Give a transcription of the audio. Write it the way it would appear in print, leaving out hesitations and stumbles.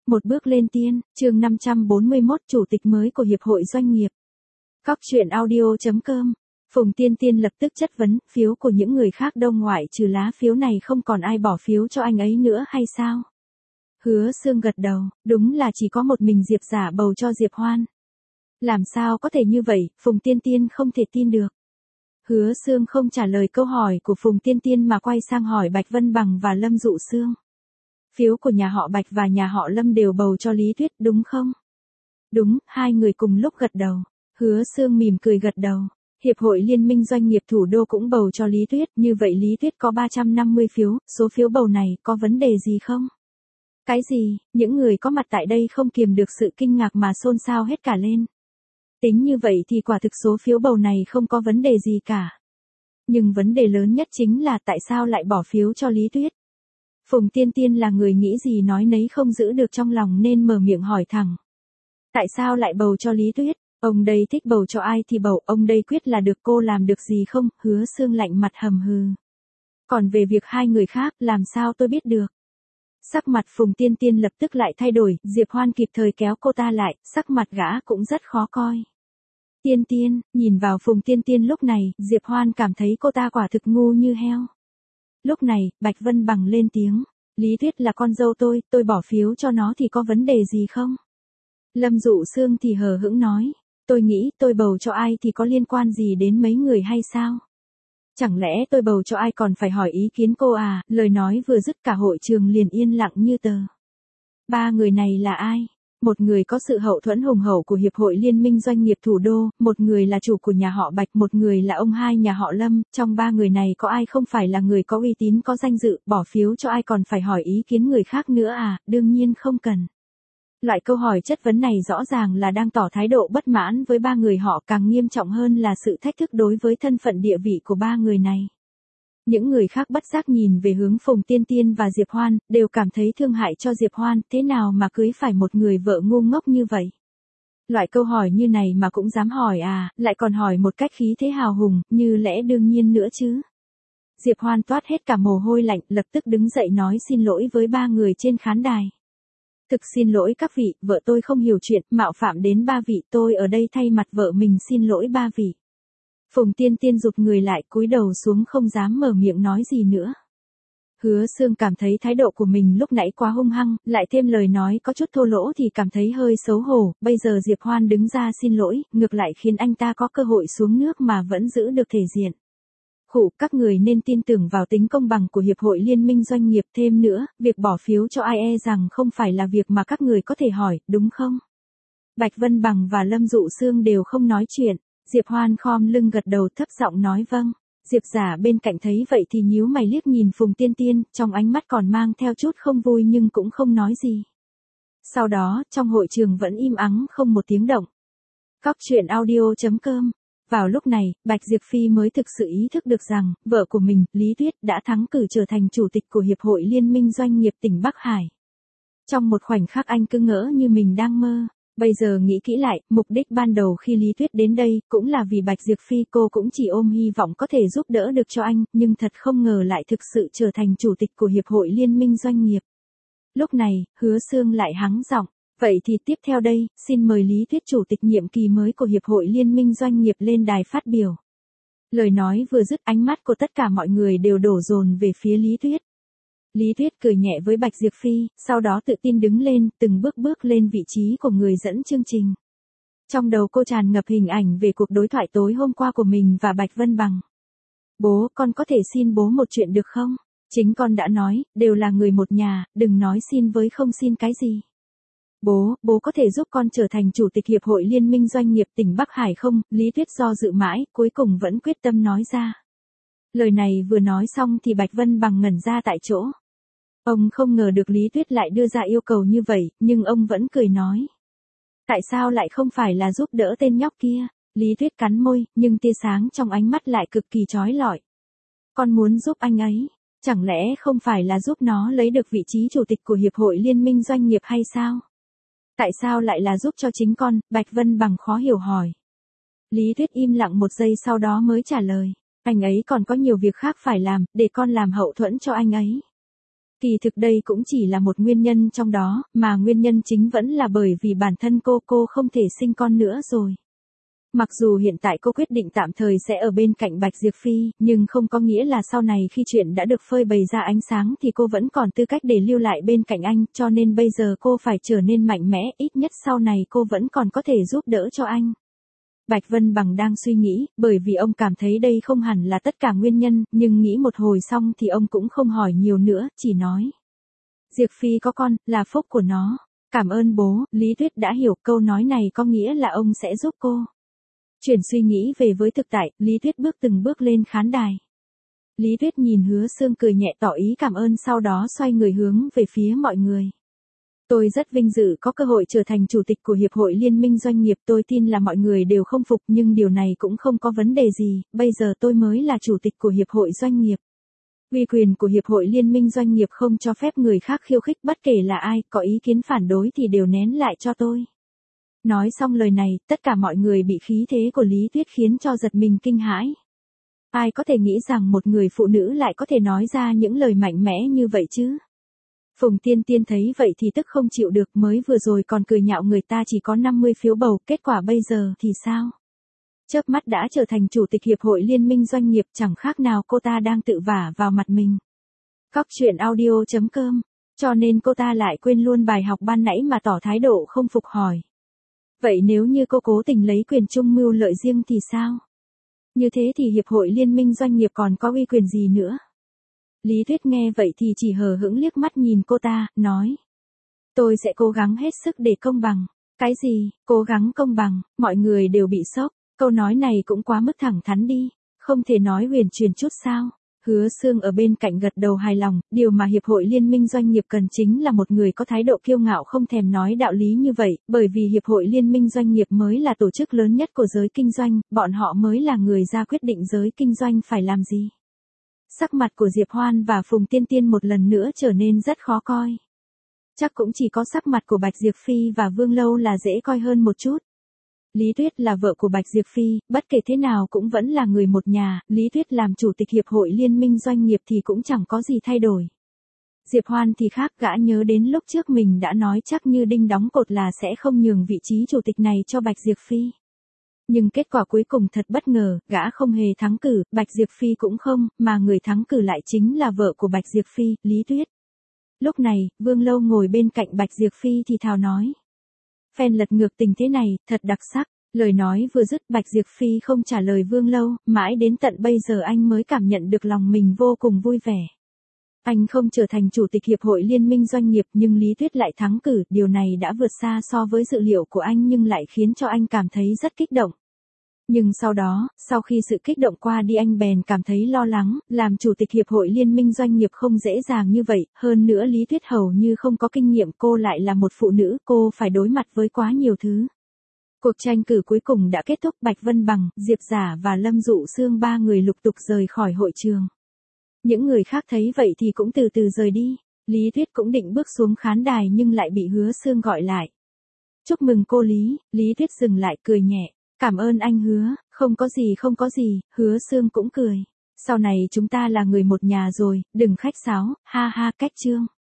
Một bước lên tiên, chương 541 chủ tịch mới của Hiệp hội Doanh nghiệp. Cóc truyện audio.com. Phùng Tiên Tiên lập tức chất vấn, phiếu của những người khác đông ngoại trừ lá phiếu này không còn ai bỏ phiếu cho anh ấy nữa hay sao? Hứa Sương gật đầu, đúng là chỉ có một mình Diệp Giả bầu cho Diệp Hoan. Làm sao có thể như vậy, Phùng Tiên Tiên không thể tin được. Hứa Sương không trả lời câu hỏi của Phùng Tiên Tiên mà quay sang hỏi Bạch Vân Bằng và Lâm Dụ Sương. Phiếu của nhà họ Bạch và nhà họ Lâm đều bầu cho Lý Tuyết đúng không? Đúng, hai người cùng lúc gật đầu. Hứa Sương mỉm cười gật đầu. Hiệp hội Liên minh Doanh nghiệp Thủ đô cũng bầu cho Lý Tuyết, như vậy Lý Tuyết có 350 phiếu, số phiếu bầu này có vấn đề gì không? Cái gì, những người có mặt tại đây không kiềm được sự kinh ngạc mà xôn xao hết cả lên. Tính như vậy thì quả thực số phiếu bầu này không có vấn đề gì cả. Nhưng vấn đề lớn nhất chính là tại sao lại bỏ phiếu cho Lý Tuyết? Phùng Tiên Tiên là người nghĩ gì nói nấy không giữ được trong lòng nên mở miệng hỏi thẳng. Tại sao lại bầu cho Lý Tuyết? Ông đây thích bầu cho ai thì bầu, ông đây quyết là được, cô làm được gì không? Hứa Sương lạnh mặt hầm hừ. Còn về việc hai người khác, làm sao tôi biết được? Sắc mặt Phùng Tiên Tiên lập tức lại thay đổi, Diệp Hoan kịp thời kéo cô ta lại, sắc mặt gã cũng rất khó coi. Tiên Tiên, nhìn vào Phùng Tiên Tiên lúc này, Diệp Hoan cảm thấy cô ta quả thực ngu như heo. Lúc này, Bạch Vân Bằng lên tiếng, Lý Tuyết là con dâu tôi bỏ phiếu cho nó thì có vấn đề gì không? Lâm Dụ Sương thì hờ hững nói, tôi nghĩ tôi bầu cho ai thì có liên quan gì đến mấy người hay sao? Chẳng lẽ tôi bầu cho ai còn phải hỏi ý kiến cô à? Lời nói vừa dứt cả hội trường liền yên lặng như tờ. Ba người này là ai? Một người có sự hậu thuẫn hùng hậu của Hiệp hội Liên minh Doanh nghiệp Thủ đô, một người là chủ của nhà họ Bạch, một người là ông hai nhà họ Lâm, trong ba người này có ai không phải là người có uy tín có danh dự, bỏ phiếu cho ai còn phải hỏi ý kiến người khác nữa à? Đương nhiên không cần. Loại câu hỏi chất vấn này rõ ràng là đang tỏ thái độ bất mãn với ba người họ, càng nghiêm trọng hơn là sự thách thức đối với thân phận địa vị của ba người này. Những người khác bất giác nhìn về hướng Phùng Tiên Tiên và Diệp Hoan, đều cảm thấy thương hại cho Diệp Hoan, thế nào mà cưới phải một người vợ ngu ngốc như vậy. Loại câu hỏi như này mà cũng dám hỏi à, lại còn hỏi một cách khí thế hào hùng, như lẽ đương nhiên nữa chứ. Diệp Hoan toát hết cả mồ hôi lạnh, lập tức đứng dậy nói xin lỗi với ba người trên khán đài. Thực xin lỗi các vị, vợ tôi không hiểu chuyện, mạo phạm đến ba vị, tôi ở đây thay mặt vợ mình xin lỗi ba vị. Phùng Tiên Tiên rụt người lại, cúi đầu xuống không dám mở miệng nói gì nữa. Hứa Sương cảm thấy thái độ của mình lúc nãy quá hung hăng, lại thêm lời nói có chút thô lỗ thì cảm thấy hơi xấu hổ, bây giờ Diệp Hoan đứng ra xin lỗi, ngược lại khiến anh ta có cơ hội xuống nước mà vẫn giữ được thể diện. Khủ, các người nên tin tưởng vào tính công bằng của Hiệp hội Liên minh Doanh nghiệp, thêm nữa, việc bỏ phiếu cho ai e rằng không phải là việc mà các người có thể hỏi, đúng không? Bạch Vân Bằng và Lâm Dụ Sương đều không nói chuyện, Diệp Hoan khom lưng gật đầu thấp giọng nói vâng. Diệp Giả bên cạnh thấy vậy thì nhíu mày liếc nhìn Phùng Tiên Tiên, trong ánh mắt còn mang theo chút không vui nhưng cũng không nói gì. Sau đó, trong hội trường vẫn im ắng không một tiếng động. Cóc truyện audio.com. Vào lúc này, Bạch Diệp Phi mới thực sự ý thức được rằng, vợ của mình, Lý Tuyết, đã thắng cử trở thành chủ tịch của Hiệp hội Liên minh Doanh nghiệp tỉnh Bắc Hải. Trong một khoảnh khắc anh cứ ngỡ như mình đang mơ. Bây giờ nghĩ kỹ lại, mục đích ban đầu khi Lý Tuyết đến đây, cũng là vì Bạch Diệp Phi, cô cũng chỉ ôm hy vọng có thể giúp đỡ được cho anh, nhưng thật không ngờ lại thực sự trở thành chủ tịch của Hiệp hội Liên minh Doanh nghiệp. Lúc này, Hứa Sương lại hắng giọng. Vậy thì tiếp theo đây, xin mời Lý Tuyết chủ tịch nhiệm kỳ mới của Hiệp hội Liên minh Doanh nghiệp lên đài phát biểu. Lời nói vừa dứt, ánh mắt của tất cả mọi người đều đổ dồn về phía Lý Tuyết. Lý Tuyết cười nhẹ với Bạch Diệp Phi, sau đó tự tin đứng lên, từng bước lên vị trí của người dẫn chương trình. Trong đầu cô tràn ngập hình ảnh về cuộc đối thoại tối hôm qua của mình và Bạch Vân Bằng. Bố, con có thể xin bố một chuyện được không? Chính con đã nói, đều là người một nhà, đừng nói xin với không xin cái gì. Bố có thể giúp con trở thành chủ tịch Hiệp hội Liên minh Doanh nghiệp tỉnh Bắc Hải không? Lý Tuyết do dự mãi, cuối cùng vẫn quyết tâm nói ra. Lời này vừa nói xong thì Bạch Vân Bằng ngẩn ra tại chỗ. Ông không ngờ được Lý Tuyết lại đưa ra yêu cầu như vậy, nhưng ông vẫn cười nói. Tại sao lại không phải là giúp đỡ tên nhóc kia? Lý Tuyết cắn môi, nhưng tia sáng trong ánh mắt lại cực kỳ chói lọi. Con muốn giúp anh ấy, chẳng lẽ không phải là giúp nó lấy được vị trí chủ tịch của Hiệp hội Liên minh Doanh nghiệp hay sao? Tại sao lại là giúp cho chính con? Bạch Vân Bằng khó hiểu hỏi. Lý Tuyết im lặng một giây sau đó mới trả lời. Anh ấy còn có nhiều việc khác phải làm, để con làm hậu thuẫn cho anh ấy. Kỳ thực đây cũng chỉ là một nguyên nhân trong đó, mà nguyên nhân chính vẫn là bởi vì bản thân cô không thể sinh con nữa rồi. Mặc dù hiện tại cô quyết định tạm thời sẽ ở bên cạnh Bạch Diệp Phi, nhưng không có nghĩa là sau này khi chuyện đã được phơi bày ra ánh sáng thì cô vẫn còn tư cách để lưu lại bên cạnh anh, cho nên bây giờ cô phải trở nên mạnh mẽ, ít nhất sau này cô vẫn còn có thể giúp đỡ cho anh. Bạch Vân Bằng đang suy nghĩ, bởi vì ông cảm thấy đây không hẳn là tất cả nguyên nhân, nhưng nghĩ một hồi xong thì ông cũng không hỏi nhiều nữa, chỉ nói. Diệp Phi có con, là phúc của nó. Cảm ơn bố, Lý Tuyết đã hiểu câu nói này có nghĩa là ông sẽ giúp cô. Chuyển suy nghĩ về với thực tại, Lý Tuyết bước từng bước lên khán đài. Lý Tuyết nhìn Hứa Xương cười nhẹ tỏ ý cảm ơn, sau đó xoay người hướng về phía mọi người. Tôi rất vinh dự có cơ hội trở thành chủ tịch của Hiệp hội Liên minh Doanh nghiệp, tôi tin là mọi người đều không phục nhưng điều này cũng không có vấn đề gì, bây giờ tôi mới là chủ tịch của Hiệp hội Doanh nghiệp. Uy quyền của Hiệp hội Liên minh Doanh nghiệp không cho phép người khác khiêu khích, bất kể là ai, có ý kiến phản đối thì đều nén lại cho tôi. Nói xong lời này, tất cả mọi người bị khí thế của Lý Tuyết khiến cho giật mình kinh hãi. Ai có thể nghĩ rằng một người phụ nữ lại có thể nói ra những lời mạnh mẽ như vậy chứ? Phùng Tiên Tiên thấy vậy thì tức không chịu được, mới vừa rồi còn cười nhạo người ta chỉ có 50 phiếu bầu, kết quả bây giờ thì sao? Chớp mắt đã trở thành chủ tịch Hiệp hội Liên minh Doanh nghiệp, chẳng khác nào cô ta đang tự vả vào mặt mình. Cóc truyện audio.com, cho nên cô ta lại quên luôn bài học ban nãy mà tỏ thái độ không phục hỏi. Vậy nếu như cô cố tình lấy quyền chung mưu lợi riêng thì sao? Như thế thì Hiệp hội Liên minh Doanh nghiệp còn có uy quyền gì nữa? Lý Tuyết nghe vậy thì chỉ hờ hững liếc mắt nhìn cô ta, nói. Tôi sẽ cố gắng hết sức để công bằng. Cái gì, cố gắng công bằng, mọi người đều bị sốc, câu nói này cũng quá mức thẳng thắn đi, không thể nói huyền chuyển chút sao? Hứa Xương ở bên cạnh gật đầu hài lòng, điều mà Hiệp hội Liên minh Doanh nghiệp cần chính là một người có thái độ kiêu ngạo không thèm nói đạo lý như vậy, bởi vì Hiệp hội Liên minh Doanh nghiệp mới là tổ chức lớn nhất của giới kinh doanh, bọn họ mới là người ra quyết định giới kinh doanh phải làm gì. Sắc mặt của Diệp Hoan và Phùng Tiên Tiên một lần nữa trở nên rất khó coi. Chắc cũng chỉ có sắc mặt của Bạch Diệp Phi và Vương Lâu là dễ coi hơn một chút. Lý Tuyết là vợ của Bạch Diệp Phi, bất kể thế nào cũng vẫn là người một nhà, Lý Tuyết làm chủ tịch Hiệp hội Liên minh Doanh nghiệp thì cũng chẳng có gì thay đổi. Diệp Hoan thì khác, gã nhớ đến lúc trước mình đã nói chắc như đinh đóng cột là sẽ không nhường vị trí chủ tịch này cho Bạch Diệp Phi. Nhưng kết quả cuối cùng thật bất ngờ, gã không hề thắng cử, Bạch Diệp Phi cũng không, mà người thắng cử lại chính là vợ của Bạch Diệp Phi, Lý Tuyết. Lúc này, Vương Lâu ngồi bên cạnh Bạch Diệp Phi thì thào nói. Phen lật ngược tình thế này, thật đặc sắc. Lời nói vừa dứt, Bạch Diệp Phi không trả lời Vương Lâu, mãi đến tận bây giờ anh mới cảm nhận được lòng mình vô cùng vui vẻ. Anh không trở thành chủ tịch Hiệp hội Liên minh Doanh nghiệp nhưng Lý Tuyết lại thắng cử, điều này đã vượt xa so với dự liệu của anh nhưng lại khiến cho anh cảm thấy rất kích động. Nhưng sau đó, sau khi sự kích động qua đi anh bèn cảm thấy lo lắng, làm chủ tịch Hiệp hội Liên minh Doanh nghiệp không dễ dàng như vậy, hơn nữa Lý Tuyết hầu như không có kinh nghiệm, cô lại là một phụ nữ, cô phải đối mặt với quá nhiều thứ. Cuộc tranh cử cuối cùng đã kết thúc, Bạch Vân Bằng, Diệp Giả và Lâm Dụ Sương ba người lục tục rời khỏi hội trường. Những người khác thấy vậy thì cũng từ từ rời đi, Lý Tuyết cũng định bước xuống khán đài nhưng lại bị Hứa Xương gọi lại. Chúc mừng cô Lý, Lý Tuyết dừng lại cười nhẹ, cảm ơn anh Hứa, không có gì, Hứa Xương cũng cười. Sau này chúng ta là người một nhà rồi, đừng khách sáo, ha ha, cách chương.